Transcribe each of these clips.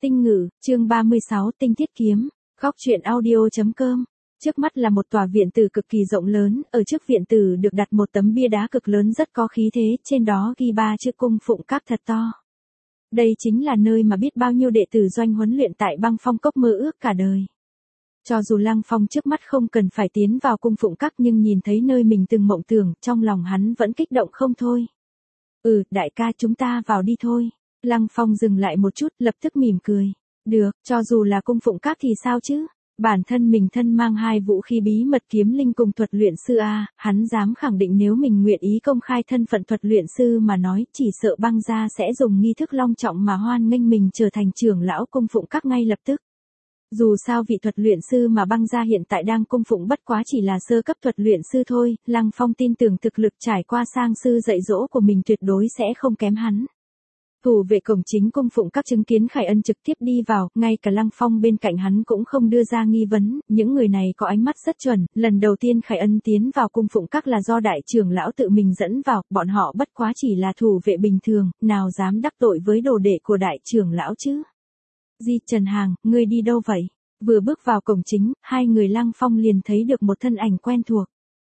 Tinh ngữ, chương 36 tinh thiết kiếm, góc truyện audio.com. Trước mắt là một tòa viện tử cực kỳ rộng lớn, ở trước viện tử được đặt một tấm bia đá cực lớn rất có khí thế, trên đó ghi 3 chữ cung phụng các thật to. Đây chính là nơi mà biết bao nhiêu đệ tử doanh huấn luyện tại Băng Phong Cốc mơ ước cả đời. Cho dù Lăng Phong trước mắt không cần phải tiến vào cung phụng các nhưng nhìn thấy nơi mình từng mộng tưởng, trong lòng hắn vẫn kích động không thôi. Đại ca chúng ta vào đi thôi. Lăng Phong dừng lại một chút, lập tức mỉm cười. Được, cho dù là cung phụng các thì sao chứ? Bản thân mình thân mang 2 vũ khí bí mật kiếm linh cùng thuật luyện sư A, hắn dám khẳng định nếu mình nguyện ý công khai thân phận thuật luyện sư mà nói, chỉ sợ Băng gia sẽ dùng nghi thức long trọng mà hoan nghênh mình trở thành trưởng lão cung phụng các ngay lập tức. Dù sao vị thuật luyện sư mà Băng gia hiện tại đang cung phụng bất quá chỉ là sơ cấp thuật luyện sư thôi, Lăng Phong tin tưởng thực lực trải qua sang sư dạy dỗ của mình tuyệt đối sẽ không kém hắn. Thủ vệ cổng chính cung phụng các chứng kiến Khải Ân trực tiếp đi vào, ngay cả Lăng Phong bên cạnh hắn cũng không đưa ra nghi vấn, những người này có ánh mắt rất chuẩn, lần đầu tiên Khải Ân tiến vào cung phụng các là do đại trưởng lão tự mình dẫn vào, bọn họ bất quá chỉ là thủ vệ bình thường, nào dám đắc tội với đồ đệ của đại trưởng lão chứ. Trần Hàng, ngươi đi đâu vậy? Vừa bước vào cổng chính, 2 người Lăng Phong liền thấy được một thân ảnh quen thuộc.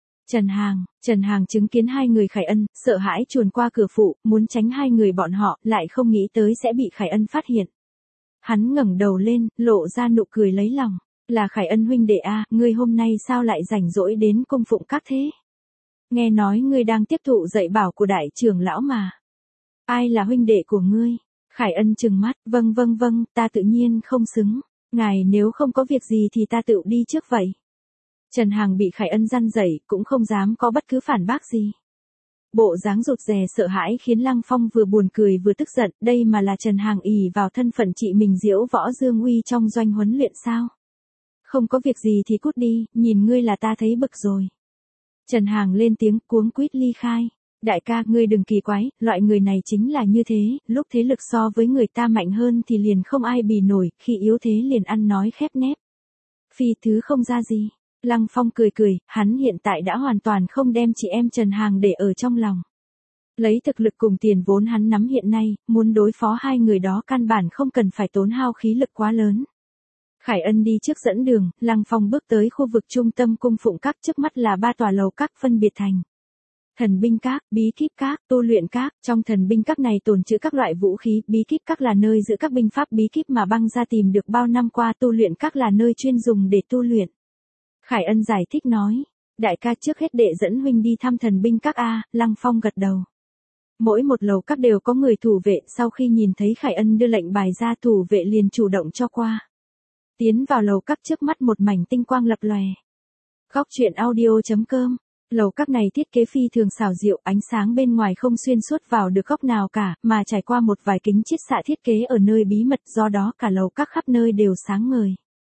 Trần Hàng chứng kiến 2 người Khải Ân, sợ hãi chuồn qua cửa phụ, muốn tránh 2 người bọn họ, lại không nghĩ tới sẽ bị Khải Ân phát hiện. Hắn ngẩng đầu lên, lộ ra nụ cười lấy lòng. Là Khải Ân huynh đệ a, ngươi hôm nay sao lại rảnh rỗi đến cung phụng các thế? Nghe nói ngươi đang tiếp thụ dạy bảo của đại trưởng lão mà. Ai là huynh đệ của ngươi? Khải Ân trừng mắt, vâng, ta tự nhiên không xứng. Ngài nếu không có việc gì thì ta tự đi trước vậy. Trần Hàng bị Khải Ân răn dạy, cũng không dám có bất cứ phản bác gì. Bộ dáng rụt rè sợ hãi khiến Lăng Phong vừa buồn cười vừa tức giận, đây mà là Trần Hàng ỷ vào thân phận chị mình diễu võ dương uy trong doanh huấn luyện sao? Không có việc gì thì cút đi, nhìn ngươi là ta thấy bực rồi. Trần Hàng lên tiếng cuống quýt ly khai. Đại ca, ngươi đừng kỳ quái, loại người này chính là như thế, lúc thế lực so với người ta mạnh hơn thì liền không ai bì nổi, khi yếu thế liền ăn nói khép nép. Phi thứ không ra gì. Lăng Phong cười, hắn hiện tại đã hoàn toàn không đem chị em Trần Hàng để ở trong lòng. Lấy thực lực cùng tiền vốn hắn nắm hiện nay, muốn đối phó 2 người đó căn bản không cần phải tốn hao khí lực quá lớn. Khải Ân đi trước dẫn đường, Lăng Phong bước tới khu vực trung tâm cung phụng các, trước mắt là 3 tòa lầu các phân biệt thành thần binh các, bí kíp các, tu luyện các. Trong thần binh các này tồn trữ các loại vũ khí, bí kíp các là nơi giữ các binh pháp bí kíp mà Băng gia tìm được bao năm qua, tu luyện các là nơi chuyên dùng để tu luyện. Khải Ân giải thích nói, đại ca trước hết đệ dẫn huynh đi thăm thần binh các a. Lăng Phong gật đầu. Mỗi một lầu các đều có người thủ vệ, sau khi nhìn thấy Khải Ân đưa lệnh bài ra, thủ vệ liền chủ động cho qua. Tiến vào lầu các, trước mắt một mảnh tinh quang lập lòe. Góc truyện audio.com. Lầu các này thiết kế phi thường xảo diệu, ánh sáng bên ngoài không xuyên suốt vào được góc nào cả, mà trải qua một vài kính chiết xạ thiết kế ở nơi bí mật, do đó cả lầu các khắp nơi đều sáng ngời.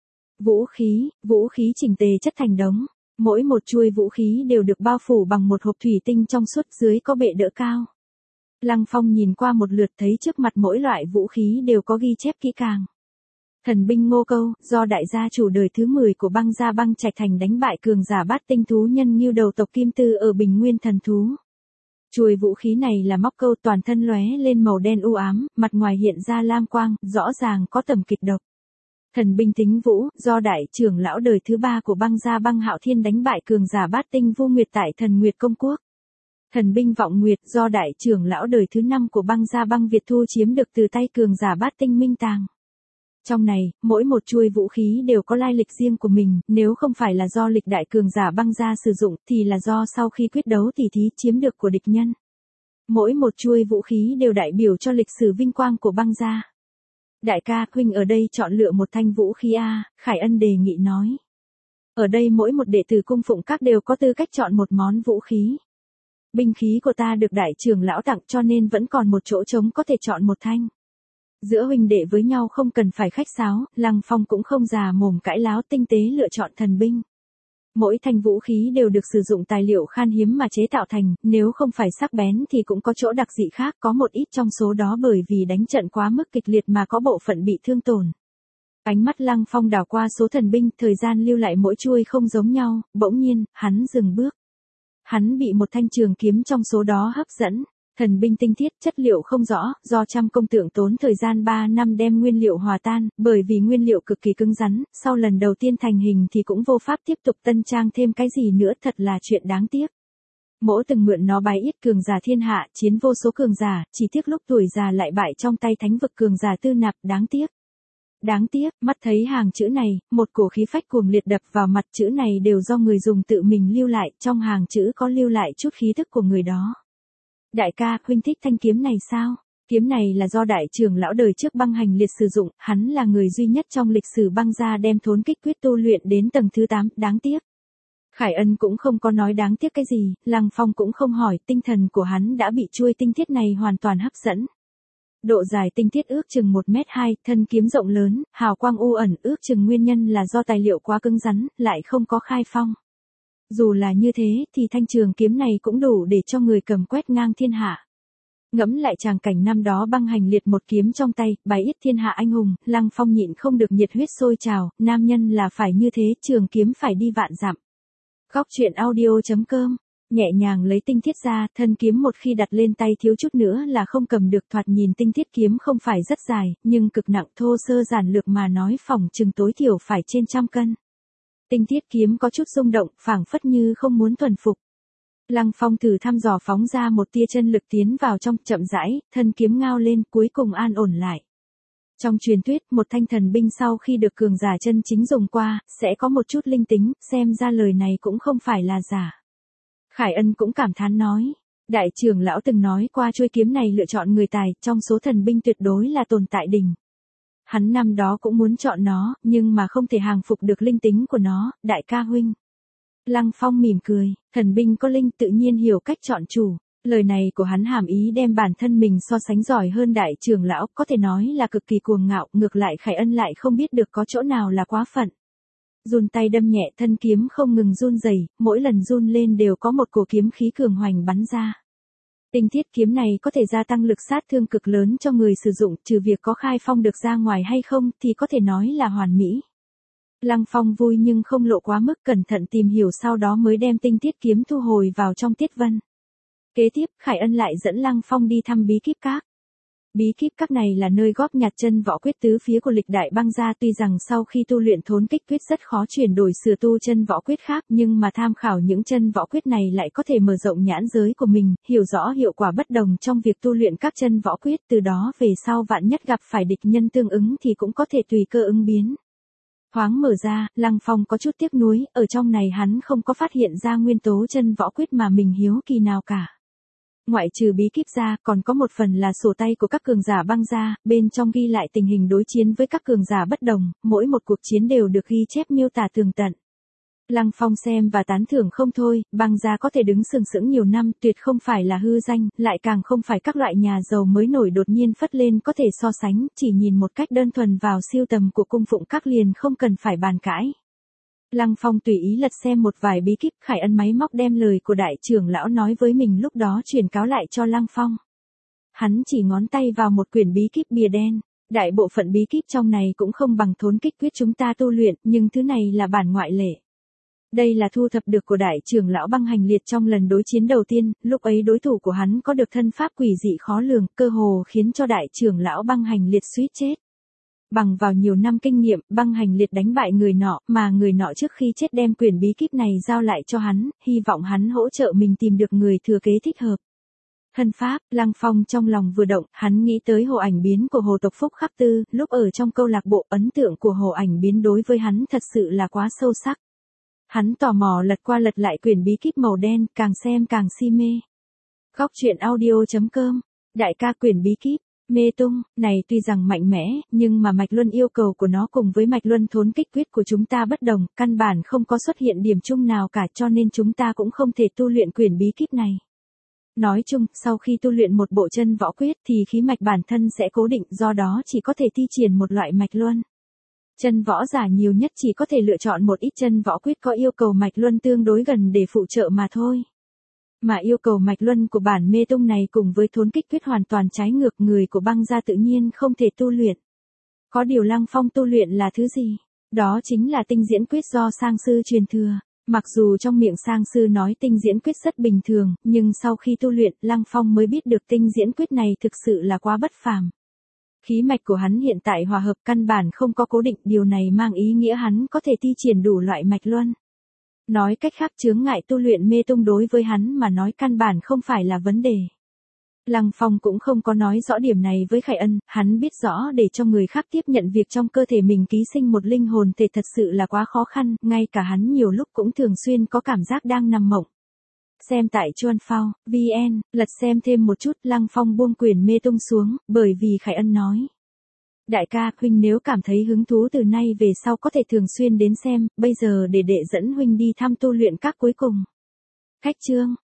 Vũ khí chỉnh tề chất thành đống, mỗi một chuôi vũ khí đều được bao phủ bằng một hộp thủy tinh trong suốt, dưới có bệ đỡ cao. Lăng Phong nhìn qua một lượt thấy trước mặt mỗi loại vũ khí đều có ghi chép kỹ càng. Thần binh Ngô Câu, do đại gia chủ đời thứ 10 của Băng gia Băng Trạch Thành đánh bại cường giả bát tinh thú nhân Ngưu đầu tộc Kim Tư ở Bình Nguyên Thần Thú. Chuôi vũ khí này là móc câu, toàn thân lóe lên màu đen u ám, mặt ngoài hiện ra lam quang, rõ ràng có tầm kịch độc. Thần binh Thính Vũ, do đại trưởng lão đời thứ 3 của Băng gia Băng Hạo Thiên đánh bại cường giả bát tinh Vu Nguyệt tại Thần Nguyệt Công Quốc. Thần binh Vọng Nguyệt, do đại trưởng lão đời thứ 5 của Băng gia Băng Việt thu chiếm được từ tay cường giả bát tinh Minh Tàng. Trong này, mỗi một chuôi vũ khí đều có lai lịch riêng của mình, nếu không phải là do lịch đại cường giả Băng gia sử dụng, thì là do sau khi quyết đấu tỉ thí chiếm được của địch nhân. Mỗi một chuôi vũ khí đều đại biểu cho lịch sử vinh quang của Băng gia. Đại ca, huynh ở đây chọn lựa một thanh vũ khí a. Khải Ân đề nghị nói. Ở đây mỗi một đệ tử cung phụng các đều có tư cách chọn một món vũ khí. Binh khí của ta được đại trưởng lão tặng, cho nên vẫn còn một chỗ trống có thể chọn một thanh. Giữa huynh đệ với nhau không cần phải khách sáo, Lăng Phong cũng không già mồm cãi láo, tinh tế lựa chọn thần binh. Mỗi thanh vũ khí đều được sử dụng tài liệu khan hiếm mà chế tạo thành, nếu không phải sắc bén thì cũng có chỗ đặc dị khác, có một ít trong số đó bởi vì đánh trận quá mức kịch liệt mà có bộ phận bị thương tổn. Ánh mắt Lăng Phong đảo qua số thần binh, thời gian lưu lại mỗi chuôi không giống nhau, bỗng nhiên, hắn dừng bước. Hắn bị một thanh trường kiếm trong số đó hấp dẫn. Thần binh tinh thiết, chất liệu không rõ, do trăm công tượng tốn thời gian 3 năm đem nguyên liệu hòa tan, bởi vì nguyên liệu cực kỳ cứng rắn, sau lần đầu tiên thành hình thì cũng vô pháp tiếp tục tân trang thêm cái gì nữa, thật là chuyện đáng tiếc. Mỗ từng mượn nó bái yết cường giả thiên hạ, chiến vô số cường giả, chỉ tiếc lúc tuổi già lại bại trong tay thánh vực cường giả Tư Nạp, đáng tiếc. Đáng tiếc, mắt thấy hàng chữ này, một cổ khí phách cuồng liệt đập vào mặt, chữ này đều do người dùng tự mình lưu lại, trong hàng chữ có lưu lại chút khí thức của người đó. Đại ca, huynh thích thanh kiếm này sao? Kiếm này là do đại trưởng lão đời trước Băng Hành Liệt sử dụng, hắn là người duy nhất trong lịch sử băng gia đem thốn kích quyết tu luyện đến tầng thứ 8, đáng tiếc. Khải Ân cũng không có nói đáng tiếc cái gì, Lăng Phong cũng không hỏi, tinh thần của hắn đã bị chuôi tinh thiết này hoàn toàn hấp dẫn. Độ dài tinh thiết ước chừng 1m2, thân kiếm rộng lớn, hào quang u ẩn, ước chừng nguyên nhân là do tài liệu quá cứng rắn, lại không có khai phong. Dù là như thế thì thanh trường kiếm này cũng đủ để cho người cầm quét ngang thiên hạ. Ngẫm lại tràng cảnh năm đó Băng Hành Liệt một kiếm trong tay, bái yết thiên hạ anh hùng, Lăng Phong nhịn không được nhiệt huyết sôi trào, nam nhân là phải như thế, trường kiếm phải đi vạn dặm. Góc truyện audio.com, nhẹ nhàng lấy tinh thiết ra, thân kiếm một khi đặt lên tay thiếu chút nữa là không cầm được, thoạt nhìn tinh thiết kiếm không phải rất dài, nhưng cực nặng, thô sơ giản lược mà nói phỏng chừng tối thiểu phải trên 100 cân. Tinh thiết kiếm có chút rung động, phảng phất như không muốn thuần phục. Lăng Phong thử thăm dò phóng ra một tia chân lực tiến vào trong, chậm rãi, thân kiếm ngao lên, cuối cùng an ổn lại. Trong truyền thuyết, một thanh thần binh sau khi được cường giả chân chính dùng qua, sẽ có một chút linh tính, xem ra lời này cũng không phải là giả. Khải Ân cũng cảm thán nói, đại trưởng lão từng nói qua chuôi kiếm này lựa chọn người tài, trong số thần binh tuyệt đối là tồn tại đỉnh. Hắn năm đó cũng muốn chọn nó, nhưng mà không thể hàng phục được linh tính của nó, đại ca huynh. Lăng Phong mỉm cười, thần binh có linh tự nhiên hiểu cách chọn chủ. Lời này của hắn hàm ý đem bản thân mình so sánh giỏi hơn đại trưởng lão, có thể nói là cực kỳ cuồng ngạo, ngược lại Khải Ân lại không biết được có chỗ nào là quá phận. Run tay đâm nhẹ, thân kiếm không ngừng run rẩy, mỗi lần run lên đều có một cổ kiếm khí cường hoành bắn ra. Tinh thiết kiếm này có thể gia tăng lực sát thương cực lớn cho người sử dụng, trừ việc có khai phong được ra ngoài hay không thì có thể nói là hoàn mỹ. Lăng Phong vui nhưng không lộ quá mức, cẩn thận tìm hiểu sau đó mới đem tinh thiết kiếm thu hồi vào trong tiết vân. Kế tiếp, Khải Ân lại dẫn Lăng Phong đi thăm bí kíp các. Bí kíp các này là nơi góp nhặt chân võ quyết tứ phía của lịch đại băng gia, tuy rằng sau khi tu luyện thốn kích quyết rất khó chuyển đổi sửa tu chân võ quyết khác, nhưng mà tham khảo những chân võ quyết này lại có thể mở rộng nhãn giới của mình, hiểu rõ hiệu quả bất đồng trong việc tu luyện các chân võ quyết, từ đó về sau vạn nhất gặp phải địch nhân tương ứng thì cũng có thể tùy cơ ứng biến. Thoáng mở ra, Lăng Phong có chút tiếc nuối, ở trong này hắn không có phát hiện ra nguyên tố chân võ quyết mà mình hiếu kỳ nào cả. Ngoại trừ bí kíp ra, còn có một phần là sổ tay của các cường giả băng gia, bên trong ghi lại tình hình đối chiến với các cường giả bất đồng, mỗi một cuộc chiến đều được ghi chép miêu tả tường tận. Lăng Phong xem và tán thưởng không thôi, băng gia có thể đứng sừng sững nhiều năm, tuyệt không phải là hư danh, lại càng không phải các loại nhà giàu mới nổi đột nhiên phất lên có thể so sánh, chỉ nhìn một cách đơn thuần vào siêu tầm của cung phụng các liền không cần phải bàn cãi. Lăng Phong tùy ý lật xem một vài bí kíp, Khải Ân máy móc đem lời của đại trưởng lão nói với mình lúc đó truyền cáo lại cho Lăng Phong. Hắn chỉ ngón tay vào một quyển bí kíp bìa đen, đại bộ phận bí kíp trong này cũng không bằng thốn kích quyết chúng ta tu luyện, nhưng thứ này là bản ngoại lệ. Đây là thu thập được của đại trưởng lão Băng Hành Liệt trong lần đối chiến đầu tiên, lúc ấy đối thủ của hắn có được thân pháp quỷ dị khó lường, cơ hồ khiến cho đại trưởng lão Băng Hành Liệt suýt chết. Bằng vào nhiều năm kinh nghiệm, Băng Hành Liệt đánh bại người nọ, mà người nọ trước khi chết đem quyển bí kíp này giao lại cho hắn, hy vọng hắn hỗ trợ mình tìm được người thừa kế thích hợp. Thân pháp, Lăng Phong trong lòng vừa động, hắn nghĩ tới Hồ Ảnh Biến của Hồ tộc Phúc Khắc Tư, lúc ở trong câu lạc bộ, ấn tượng của Hồ Ảnh Biến đối với hắn thật sự là quá sâu sắc. Hắn tò mò lật qua lật lại quyển bí kíp màu đen, càng xem càng si mê. Góc truyện audio.com, đại ca quyển bí kíp Mê tung này tuy rằng mạnh mẽ, nhưng mà mạch luân yêu cầu của nó cùng với mạch luân thốn kích quyết của chúng ta bất đồng, căn bản không có xuất hiện điểm chung nào cả, cho nên chúng ta cũng không thể tu luyện quyển bí kíp này. Nói chung, sau khi tu luyện một bộ chân võ quyết thì khí mạch bản thân sẽ cố định, do đó chỉ có thể thi triển một loại mạch luân. Chân võ giả nhiều nhất chỉ có thể lựa chọn một ít chân võ quyết có yêu cầu mạch luân tương đối gần để phụ trợ mà thôi. Mà yêu cầu mạch luân của bản mê tung này cùng với thốn kích quyết hoàn toàn trái ngược, người của băng gia tự nhiên không thể tu luyện. Có điều Lăng Phong tu luyện là thứ gì? Đó chính là tinh diễn quyết do sang sư truyền thừa. Mặc dù trong miệng sang sư nói tinh diễn quyết rất bình thường, nhưng sau khi tu luyện, Lăng Phong mới biết được tinh diễn quyết này thực sự là quá bất phàm. Khí mạch của hắn hiện tại hòa hợp căn bản không có cố định, điều này mang ý nghĩa hắn có thể thi triển đủ loại mạch luân. Nói cách khác, chướng ngại tu luyện mê tung đối với hắn mà nói căn bản không phải là vấn đề. Lăng Phong cũng không có nói rõ điểm này với Khải Ân, hắn biết rõ để cho người khác tiếp nhận việc trong cơ thể mình ký sinh một linh hồn thể thật sự là quá khó khăn, ngay cả hắn nhiều lúc cũng thường xuyên có cảm giác đang nằm mộng. Xem tại Chuan Phao, VN, lật xem thêm một chút, Lăng Phong buông quyền mê tung xuống, bởi vì Khải Ân nói. Đại ca, huynh nếu cảm thấy hứng thú từ nay về sau có thể thường xuyên đến xem, bây giờ để đệ dẫn huynh đi thăm tu luyện các cuối cùng. Khách chương.